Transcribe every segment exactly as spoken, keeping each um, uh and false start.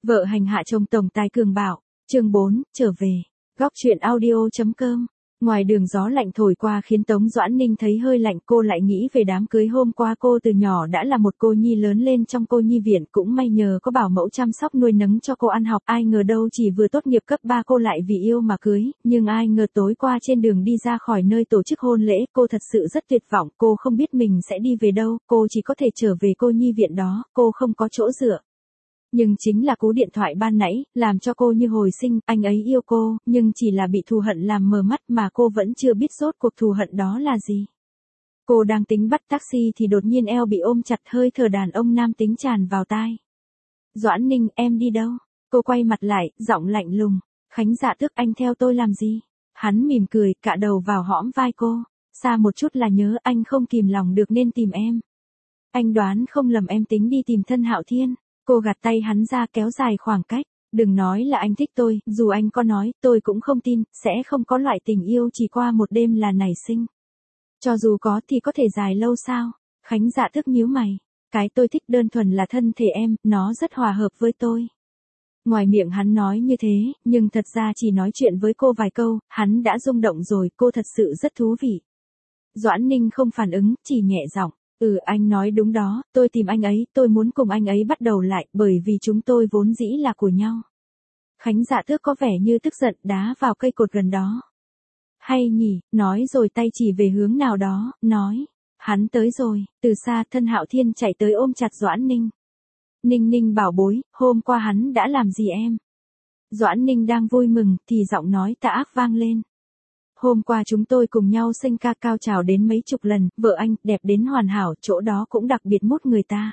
Vợ hành hạ chồng tổng tài cường bạo, chương bốn, trở về. Góc truyện audio.com. Ngoài đường gió lạnh thổi qua khiến Tống Doãn Ninh thấy hơi lạnh, cô lại nghĩ về đám cưới hôm qua. Cô từ nhỏ đã là một cô nhi lớn lên trong cô nhi viện, cũng may nhờ có bảo mẫu chăm sóc nuôi nấng cho cô ăn học. Ai ngờ đâu chỉ vừa tốt nghiệp cấp ba cô lại vì yêu mà cưới, nhưng ai ngờ tối qua trên đường đi ra khỏi nơi tổ chức hôn lễ, cô thật sự rất tuyệt vọng. Cô không biết mình sẽ đi về đâu, cô chỉ có thể trở về cô nhi viện đó, cô không có chỗ dựa. Nhưng chính là cú điện thoại ban nãy, làm cho cô như hồi sinh. Anh ấy yêu cô, nhưng chỉ là bị thù hận làm mờ mắt mà cô vẫn chưa biết rốt cuộc thù hận đó là gì. Cô đang tính bắt taxi thì đột nhiên eo bị ôm chặt, hơi thở đàn ông nam tính tràn vào tai. Doãn Ninh, em đi đâu? Cô quay mặt lại, giọng lạnh lùng. Khánh Dạ Tước, anh theo tôi làm gì? Hắn mỉm cười, cạ đầu vào hõm vai cô. Xa một chút là nhớ, anh không kìm lòng được nên tìm em. Anh đoán không lầm em tính đi tìm Thân Hạo Thiên. Cô gạt tay hắn ra, kéo dài khoảng cách. Đừng nói là anh thích tôi, dù anh có nói, tôi cũng không tin, sẽ không có loại tình yêu chỉ qua một đêm là nảy sinh. Cho dù có thì có thể dài lâu sao? Khánh Dạ Tước nhíu mày. Cái tôi thích đơn thuần là thân thể em, nó rất hòa hợp với tôi. Ngoài miệng hắn nói như thế, nhưng thật ra chỉ nói chuyện với cô vài câu, hắn đã rung động rồi, cô thật sự rất thú vị. Doãn Ninh không phản ứng, chỉ nhẹ giọng. Ừ, anh nói đúng đó, tôi tìm anh ấy, tôi muốn cùng anh ấy bắt đầu lại, bởi vì chúng tôi vốn dĩ là của nhau. Khánh Dạ Tước có vẻ như tức giận, đá vào cây cột gần đó. Hay nhỉ, nói rồi tay chỉ về hướng nào đó, nói. Hắn tới rồi. Từ xa, Thân Hạo Thiên chạy tới ôm chặt Doãn Ninh. Ninh Ninh bảo bối, hôm qua hắn đã làm gì em? Doãn Ninh đang vui mừng, thì giọng nói tà ác vang lên. Hôm qua chúng tôi cùng nhau sinh ca, cao trào đến mấy chục lần, vợ anh, đẹp đến hoàn hảo, chỗ đó cũng đặc biệt mốt người ta.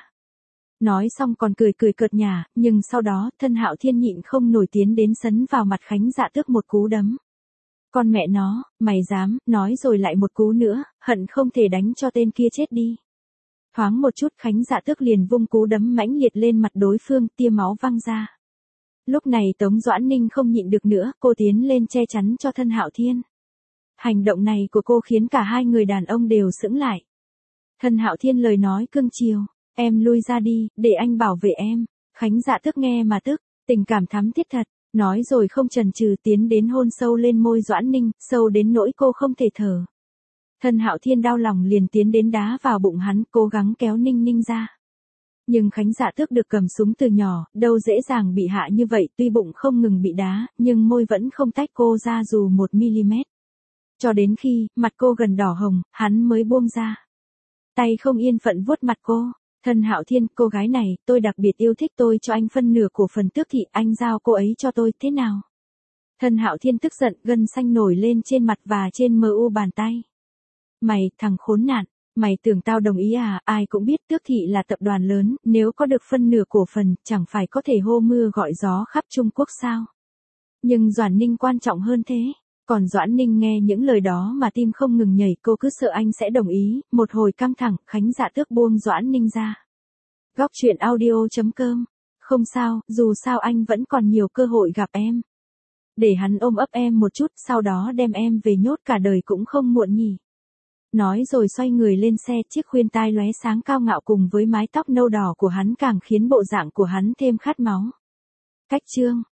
Nói xong còn cười cười cợt nhả, nhưng sau đó, Thân Hạo Thiên nhịn không nổi tiến đến sấn vào mặt Khánh Dạ Tước một cú đấm. Con mẹ nó, mày dám, nói rồi lại một cú nữa, hận không thể đánh cho tên kia chết đi. Thoáng một chút, Khánh Dạ Tước liền vung cú đấm mãnh liệt lên mặt đối phương, tia máu văng ra. Lúc này Tống Doãn Ninh không nhịn được nữa, cô tiến lên che chắn cho Thân Hạo Thiên. Hành động này của cô khiến cả hai người đàn ông đều sững lại. Thân Hạo Thiên lời nói cương chiều, em lui ra đi, để anh bảo vệ em. Khánh Dạ Tước nghe mà tức, tình cảm thắm thiết thật, nói rồi không chần chừ tiến đến hôn sâu lên môi Doãn Ninh, sâu đến nỗi cô không thể thở. Thân Hạo Thiên đau lòng liền tiến đến đá vào bụng hắn, cố gắng kéo Ninh Ninh ra. Nhưng Khánh Dạ Tước được cầm súng từ nhỏ, đâu dễ dàng bị hạ như vậy, tuy bụng không ngừng bị đá, nhưng môi vẫn không tách cô ra dù một mi-li-mét. Cho đến khi, mặt cô gần đỏ hồng, hắn mới buông ra. Tay không yên phận vuốt mặt cô. Thân Hạo Thiên, cô gái này, tôi đặc biệt yêu thích, tôi cho anh phân nửa của phần tước thị, anh giao cô ấy cho tôi, thế nào? Thân Hạo Thiên tức giận, gân xanh nổi lên trên mặt và trên mờ u bàn tay. Mày, thằng khốn nạn, mày tưởng tao đồng ý à? Ai cũng biết tước thị là tập đoàn lớn, nếu có được phân nửa cổ phần, chẳng phải có thể hô mưa gọi gió khắp Trung Quốc sao? Nhưng Doãn Ninh quan trọng hơn thế. Còn Doãn Ninh nghe những lời đó mà tim không ngừng nhảy, cô cứ sợ anh sẽ đồng ý. Một hồi căng thẳng, Khánh Dạ Tước buông Doãn Ninh ra. Góc truyện audio.com. Không sao, dù sao anh vẫn còn nhiều cơ hội gặp em. Để hắn ôm ấp em một chút, sau đó đem em về nhốt cả đời cũng không muộn nhỉ. Nói rồi xoay người lên xe, chiếc khuyên tai lóe sáng cao ngạo cùng với mái tóc nâu đỏ của hắn càng khiến bộ dạng của hắn thêm khát máu. Cách chương.